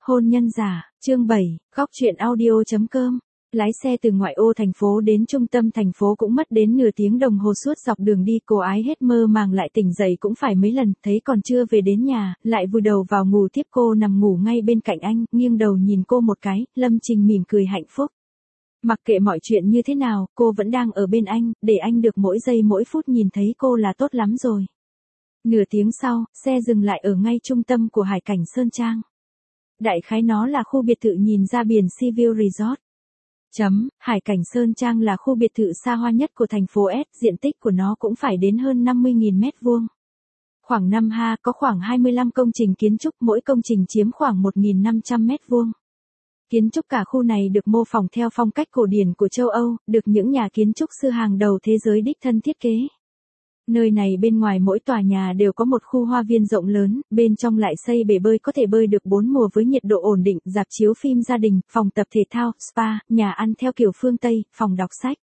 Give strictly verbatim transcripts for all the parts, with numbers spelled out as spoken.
Hôn nhân giả, chương bảy, góc truyện audio.com. Lái xe từ ngoại ô thành phố đến trung tâm thành phố cũng mất đến nửa tiếng đồng hồ suốt dọc đường đi. Cô ái hết mơ màng lại tỉnh dậy cũng phải mấy lần, thấy còn chưa về đến nhà, lại vùi đầu vào ngủ tiếp. Cô nằm ngủ ngay bên cạnh anh, nghiêng đầu nhìn cô một cái, Lâm Trình mỉm cười hạnh phúc. Mặc kệ mọi chuyện như thế nào, cô vẫn đang ở bên anh, để anh được mỗi giây mỗi phút nhìn thấy cô là tốt lắm rồi. Nửa tiếng sau, xe dừng lại ở ngay trung tâm của Hải Cảnh Sơn Trang. Đại khái nó là khu biệt thự nhìn ra biển Seaview Resort. Chấm, Hải Cảnh Sơn Trang là khu biệt thự xa hoa nhất của thành phố S, diện tích của nó cũng phải đến hơn năm mươi nghìn mét vuông. Khoảng năm ha, có khoảng hai mươi lăm công trình kiến trúc, mỗi công trình chiếm khoảng một nghìn năm trăm mét vuông. Kiến trúc cả khu này được mô phỏng theo phong cách cổ điển của châu Âu, được những nhà kiến trúc sư hàng đầu thế giới đích thân thiết kế. Nơi này bên ngoài mỗi tòa nhà đều có một khu hoa viên rộng lớn, bên trong lại xây bể bơi có thể bơi được bốn mùa với nhiệt độ ổn định, rạp chiếu phim gia đình, phòng tập thể thao, spa, nhà ăn theo kiểu phương Tây, phòng đọc sách.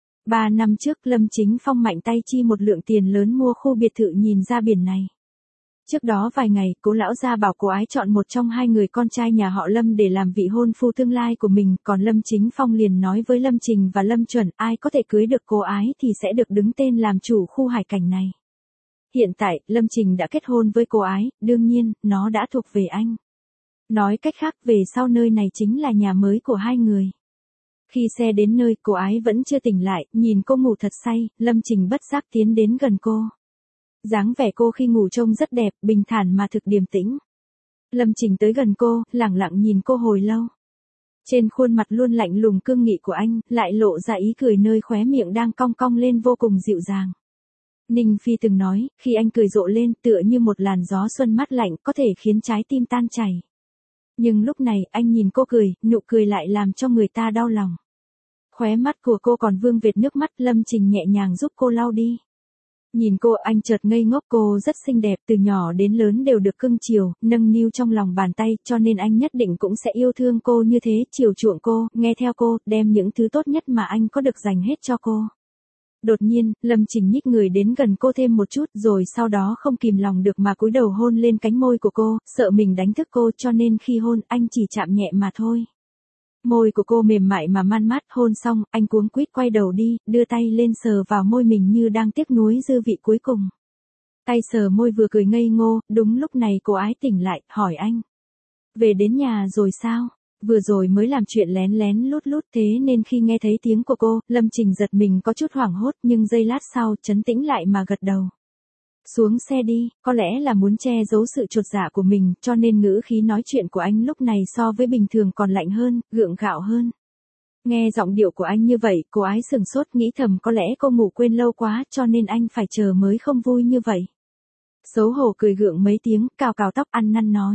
Ba năm trước Lâm Chính Phong mạnh tay chi một lượng tiền lớn mua khu biệt thự nhìn ra biển này. Trước đó vài ngày, cố lão gia bảo cô ái chọn một trong hai người con trai nhà họ Lâm để làm vị hôn phu tương lai của mình, còn Lâm Chính Phong liền nói với Lâm Trình và Lâm Chuẩn, ai có thể cưới được cô ái thì sẽ được đứng tên làm chủ khu hải cảnh này. Hiện tại, Lâm Trình đã kết hôn với cô ái, đương nhiên, nó đã thuộc về anh. Nói cách khác, về sau nơi này chính là nhà mới của hai người. Khi xe đến nơi, cô ái vẫn chưa tỉnh lại, nhìn cô ngủ thật say, Lâm Trình bất giác tiến đến gần cô. Dáng vẻ cô khi ngủ trông rất đẹp, bình thản mà thực điềm tĩnh. Lâm Trình tới gần cô, lẳng lặng nhìn cô hồi lâu. Trên khuôn mặt luôn lạnh lùng cương nghị của anh, lại lộ ra ý cười nơi khóe miệng đang cong cong lên vô cùng dịu dàng. Ninh Phi từng nói, khi anh cười rộ lên tựa như một làn gió xuân mát lạnh có thể khiến trái tim tan chảy. Nhưng lúc này anh nhìn cô cười, nụ cười lại làm cho người ta đau lòng. Khóe mắt của cô còn vương vệt nước mắt, Lâm Trình nhẹ nhàng giúp cô lau đi. Nhìn cô anh chợt ngây ngốc, cô rất xinh đẹp, từ nhỏ đến lớn đều được cưng chiều, nâng niu trong lòng bàn tay, cho nên anh nhất định cũng sẽ yêu thương cô như thế, chiều chuộng cô, nghe theo cô, đem những thứ tốt nhất mà anh có được dành hết cho cô. Đột nhiên, Lâm Trình nhích người đến gần cô thêm một chút, rồi sau đó không kìm lòng được mà cúi đầu hôn lên cánh môi của cô, sợ mình đánh thức cô cho nên khi hôn, anh chỉ chạm nhẹ mà thôi. Môi của cô mềm mại mà man mát, hôn xong, anh cuống quýt quay đầu đi, đưa tay lên sờ vào môi mình như đang tiếc nuối dư vị cuối cùng. Tay sờ môi vừa cười ngây ngô, đúng lúc này cô ái tỉnh lại, hỏi anh. Về đến nhà rồi sao? Vừa rồi mới làm chuyện lén lén lút lút thế nên khi nghe thấy tiếng của cô, Lâm Trình giật mình có chút hoảng hốt nhưng giây lát sau trấn tĩnh lại mà gật đầu. Xuống xe đi, có lẽ là muốn che giấu sự chột dạ của mình, cho nên ngữ khí nói chuyện của anh lúc này so với bình thường còn lạnh hơn, gượng gạo hơn. Nghe giọng điệu của anh như vậy, cô ái sừng sốt nghĩ thầm có lẽ cô ngủ quên lâu quá cho nên anh phải chờ mới không vui như vậy. Xấu hổ cười gượng mấy tiếng, cào cào tóc ăn năn nói.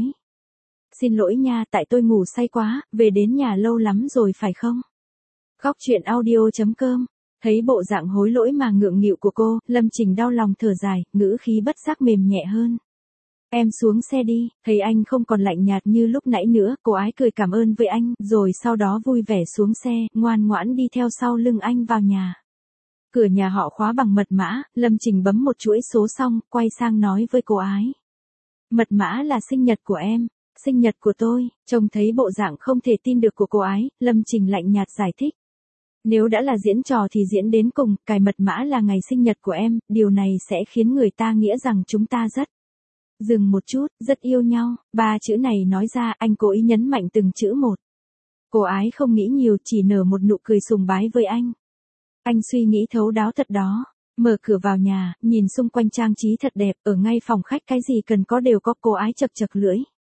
Xin lỗi nha, tại tôi ngủ say quá, về đến nhà lâu lắm rồi phải không? Góc truyện audio.com. Thấy bộ dạng hối lỗi mà ngượng nghịu của cô, Lâm Trình đau lòng thở dài, ngữ khí bất giác mềm nhẹ hơn. Em xuống xe đi, thấy anh không còn lạnh nhạt như lúc nãy nữa, cô ái cười cảm ơn với anh, rồi sau đó vui vẻ xuống xe, ngoan ngoãn đi theo sau lưng anh vào nhà. Cửa nhà họ khóa bằng mật mã, Lâm Trình bấm một chuỗi số xong, quay sang nói với cô ái. Mật mã là sinh nhật của em, sinh nhật của tôi, trông thấy bộ dạng không thể tin được của cô ái, Lâm Trình lạnh nhạt giải thích. Nếu đã là diễn trò thì diễn đến cùng, cài mật mã là ngày sinh nhật của em, điều này sẽ khiến người ta nghĩa rằng chúng ta rất... Dừng một chút, rất yêu nhau, ba chữ này nói ra anh cố ý nhấn mạnh từng chữ một. Cô ái không nghĩ nhiều, chỉ nở một nụ cười sùng bái với anh. Anh suy nghĩ thấu đáo thật đó. Mở cửa vào nhà, nhìn xung quanh trang trí thật đẹp, ở ngay phòng khách cái gì cần có đều có, cô ái chật chật lưỡi.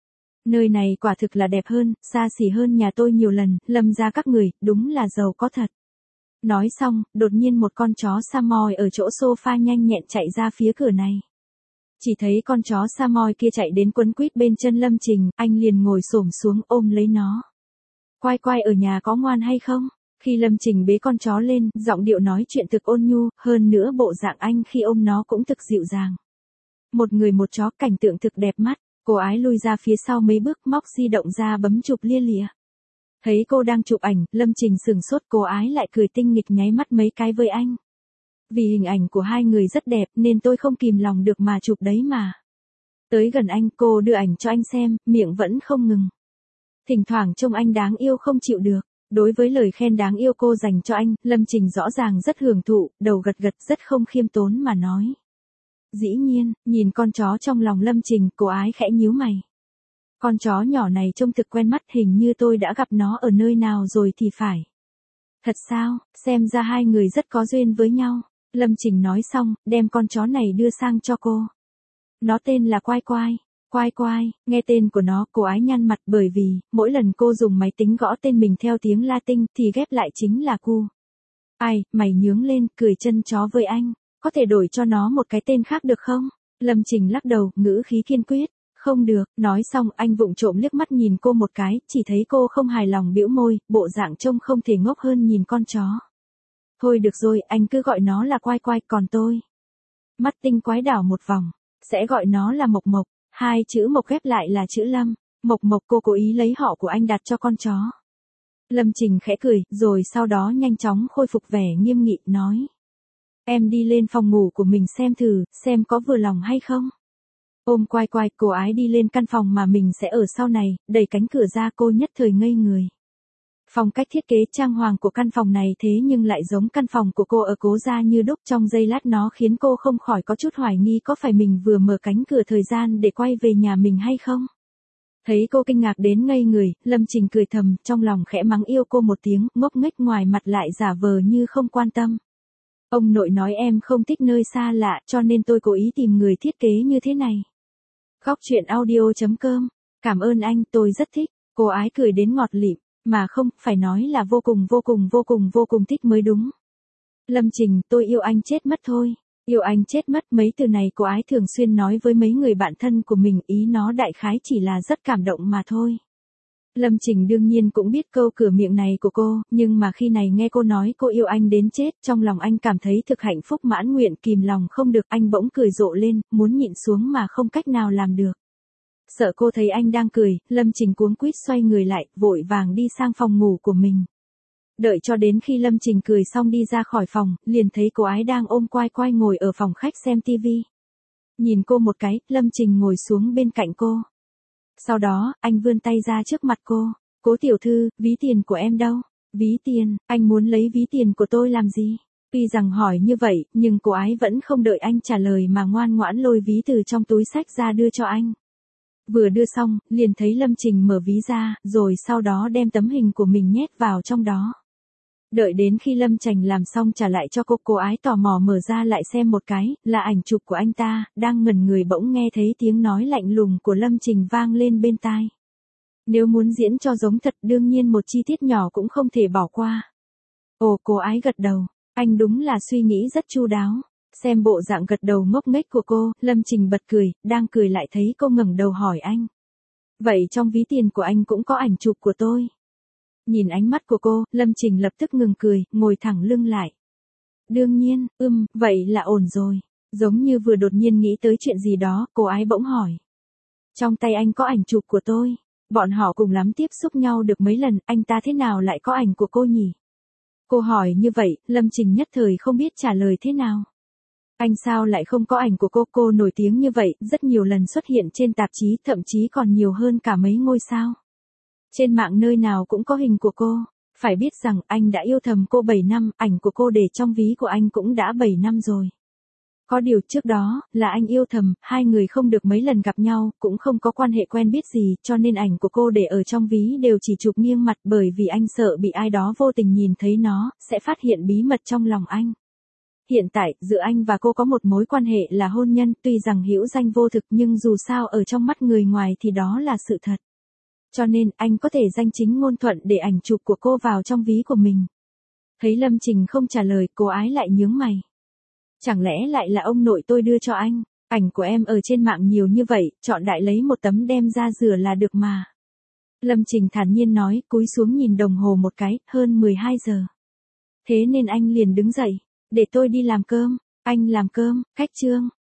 Nơi này quả thực là đẹp hơn, xa xỉ hơn nhà tôi nhiều lần, Lâm ra các người, đúng là giàu có thật. Nói xong, đột nhiên một con chó Samoy ở chỗ sofa nhanh nhẹn chạy ra phía cửa này. Chỉ thấy con chó Samoy kia chạy đến quấn quýt bên chân Lâm Trình, anh liền ngồi xổm xuống ôm lấy nó. Quai quai ở nhà có ngoan hay không? Khi Lâm Trình bế con chó lên, giọng điệu nói chuyện thực ôn nhu, hơn nữa bộ dạng anh khi ôm nó cũng thực dịu dàng. Một người một chó, cảnh tượng thực đẹp mắt. Cô ái lui ra phía sau mấy bước, móc di động ra bấm chụp lia lịa. Thấy cô đang chụp ảnh, Lâm Trình sừng sốt, cô ái lại cười tinh nghịch nháy mắt mấy cái với anh. Vì hình ảnh của hai người rất đẹp nên tôi không kìm lòng được mà chụp đấy mà. Tới gần anh, cô đưa ảnh cho anh xem, miệng vẫn không ngừng. Thỉnh thoảng trông anh đáng yêu không chịu được. Đối với lời khen đáng yêu cô dành cho anh, Lâm Trình rõ ràng rất hưởng thụ, đầu gật gật rất không khiêm tốn mà nói. Dĩ nhiên, nhìn con chó trong lòng Lâm Trình, cô ái khẽ nhíu mày. Con chó nhỏ này trông thực quen mắt, hình như tôi đã gặp nó ở nơi nào rồi thì phải. Thật sao, xem ra hai người rất có duyên với nhau. Lâm Trình nói xong, đem con chó này đưa sang cho cô. Nó tên là Quai Quai. Quai Quai, nghe tên của nó, cô ái nhăn mặt bởi vì, mỗi lần cô dùng máy tính gõ tên mình theo tiếng Latin thì ghép lại chính là cu. Ai, mày nhướng lên, cười chân chó với anh. Có thể đổi cho nó một cái tên khác được không? Lâm Trình lắc đầu, ngữ khí kiên quyết. Không được, nói xong anh vụng trộm liếc mắt nhìn cô một cái, chỉ thấy cô không hài lòng bĩu môi, bộ dạng trông không thể ngốc hơn nhìn con chó. Thôi được rồi, anh cứ gọi nó là Quai Quai, còn tôi. Mắt tinh quái đảo một vòng, sẽ gọi nó là Mộc Mộc, hai chữ Mộc ghép lại là chữ Lâm. Mộc Mộc, cô cố ý lấy họ của anh đặt cho con chó. Lâm Trình khẽ cười, rồi sau đó nhanh chóng khôi phục vẻ nghiêm nghị, nói. Em đi lên phòng ngủ của mình xem thử, xem có vừa lòng hay không. Ôm Quai Quai, cô ái đi lên căn phòng mà mình sẽ ở sau này, đẩy cánh cửa ra cô nhất thời ngây người. Phong cách thiết kế trang hoàng của căn phòng này thế nhưng lại giống căn phòng của cô ở Cố Gia như đúc, trong giây lát nó khiến cô không khỏi có chút hoài nghi có phải mình vừa mở cánh cửa thời gian để quay về nhà mình hay không. Thấy cô kinh ngạc đến ngây người, Lâm Trình cười thầm, trong lòng khẽ mắng yêu cô một tiếng, ngốc nghếch ngoài mặt lại giả vờ như không quan tâm. Ông nội nói em không thích nơi xa lạ, cho nên tôi cố ý tìm người thiết kế như thế này. Góc truyện audio chấm com. Cảm ơn anh, tôi rất thích. Cô ái cười đến ngọt lịm, mà không, phải nói là vô cùng vô cùng vô cùng vô cùng thích mới đúng. Lâm Trình, tôi yêu anh chết mất thôi. Yêu anh chết mất, mấy từ này cô ái thường xuyên nói với mấy người bạn thân của mình, ý nó đại khái chỉ là rất cảm động mà thôi. Lâm Trình đương nhiên cũng biết câu cửa miệng này của cô, nhưng mà khi này nghe cô nói cô yêu anh đến chết, trong lòng anh cảm thấy thực hạnh phúc mãn nguyện, kìm lòng không được, anh bỗng cười rộ lên, muốn nhịn xuống mà không cách nào làm được. Sợ cô thấy anh đang cười, Lâm Trình cuống quýt xoay người lại, vội vàng đi sang phòng ngủ của mình. Đợi cho đến khi Lâm Trình cười xong đi ra khỏi phòng, liền thấy cô ái đang ôm Quai Quai ngồi ở phòng khách xem tivi. Nhìn cô một cái, Lâm Trình ngồi xuống bên cạnh cô. Sau đó, anh vươn tay ra trước mặt cô. Cố tiểu thư, ví tiền của em đâu? Ví tiền, anh muốn lấy ví tiền của tôi làm gì? Tuy rằng hỏi như vậy, nhưng cô ái vẫn không đợi anh trả lời mà ngoan ngoãn lôi ví từ trong túi xách ra đưa cho anh. Vừa đưa xong, liền thấy Lâm Trình mở ví ra, rồi sau đó đem tấm hình của mình nhét vào trong đó. Đợi đến khi Lâm Trình làm xong trả lại cho cô, cô ái tò mò mở ra lại xem một cái, là ảnh chụp của anh ta, đang ngẩn người bỗng nghe thấy tiếng nói lạnh lùng của Lâm Trình vang lên bên tai. Nếu muốn diễn cho giống thật, đương nhiên một chi tiết nhỏ cũng không thể bỏ qua. Ồ, cô ái gật đầu, anh đúng là suy nghĩ rất chu đáo. Xem bộ dạng gật đầu ngốc nghếch của cô, Lâm Trình bật cười, đang cười lại thấy cô ngẩng đầu hỏi anh. Vậy trong ví tiền của anh cũng có ảnh chụp của tôi? Nhìn ánh mắt của cô, Lâm Trình lập tức ngừng cười, ngồi thẳng lưng lại. Đương nhiên, ưm, vậy là ổn rồi. Giống như vừa đột nhiên nghĩ tới chuyện gì đó, cô ái bỗng hỏi. Trong tay anh có ảnh chụp của tôi. Bọn họ cùng lắm tiếp xúc nhau được mấy lần, anh ta thế nào lại có ảnh của cô nhỉ? Cô hỏi như vậy, Lâm Trình nhất thời không biết trả lời thế nào. Anh sao lại không có ảnh của cô? Cô nổi tiếng như vậy, rất nhiều lần xuất hiện trên tạp chí, thậm chí còn nhiều hơn cả mấy ngôi sao. Trên mạng nơi nào cũng có hình của cô. Phải biết rằng anh đã yêu thầm cô bảy năm, ảnh của cô để trong ví của anh cũng đã bảy năm rồi. Có điều trước đó, là anh yêu thầm, hai người không được mấy lần gặp nhau, cũng không có quan hệ quen biết gì, cho nên ảnh của cô để ở trong ví đều chỉ chụp nghiêng mặt, bởi vì anh sợ bị ai đó vô tình nhìn thấy nó, sẽ phát hiện bí mật trong lòng anh. Hiện tại, giữa anh và cô có một mối quan hệ là hôn nhân, tuy rằng hữu danh vô thực nhưng dù sao ở trong mắt người ngoài thì đó là sự thật. Cho nên, anh có thể danh chính ngôn thuận để ảnh chụp của cô vào trong ví của mình. Thấy Lâm Trình không trả lời, cô ái lại nhướng mày. Chẳng lẽ lại là ông nội tôi đưa cho anh? Ảnh của em ở trên mạng nhiều như vậy, chọn đại lấy một tấm đem ra rửa là được mà. Lâm Trình thản nhiên nói, cúi xuống nhìn đồng hồ một cái, hơn mười hai giờ. Thế nên anh liền đứng dậy, để tôi đi làm cơm. Anh làm cơm, cách chương.